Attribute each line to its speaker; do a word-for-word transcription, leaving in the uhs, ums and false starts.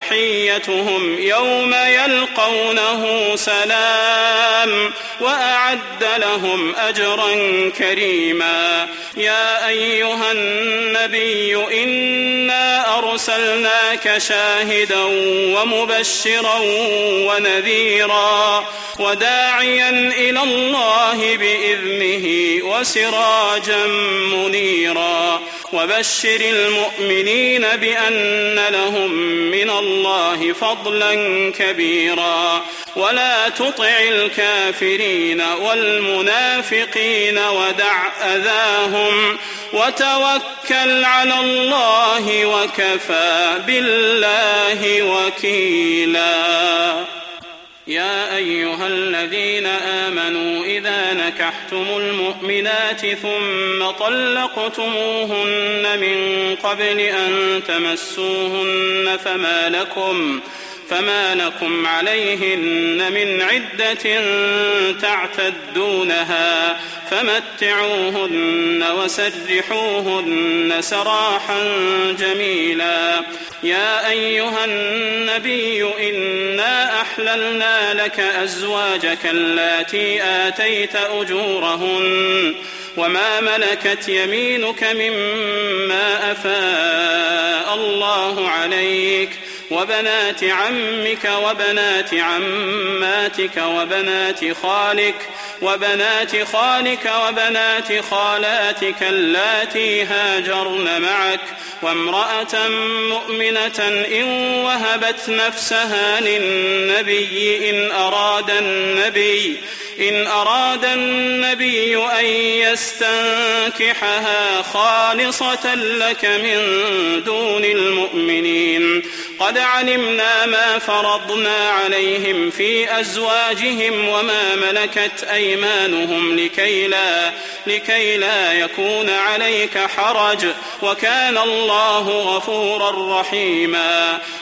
Speaker 1: وتحيتهم يوم يلقونه سلام وأعد لهم أجرا كريما. يا أيها النبي إنا أرسلناك شاهدا ومبشرا ونذيرا وداعيا إلى الله بإذنه وسراجا منيرا. وبشر المؤمنين بأن لهم من الله فضلا كبيرا. ولا تطع الكافرين والمنافقين ودع أذاهم وتوكل على الله وكفى بالله وكيلا. يا أيها الذين آمنوا إذا نكحتم المؤمنات ثم طلقتموهن من قبل أن تمسوهن فما لكم فما لكم عليهن من عدة تعتدونها فمتعوهن وسرحوهن سراحا جميلا. يا أيها النبي إنا أحللنا لك أزواجك اللاتي آتيت أجورهن وما ملكت يمينك مما أفاء الله عليك وبنات عمك وبنات عماتك وبنات خالك وبنات خالك وبنات خالاتك اللاتي هاجرن معك وامرأة مؤمنة إن وهبت نفسها للنبي إن أراد النبي إن أراد النبي أن يستنكحها خالصة لك من دون المؤمنين. قد علمنا ما فرضنا عليهم في أزواجهم وما ملكت أيمانهم لكي لا, لكي لا يكون عليك حرج وكان الله غفورا رحيما.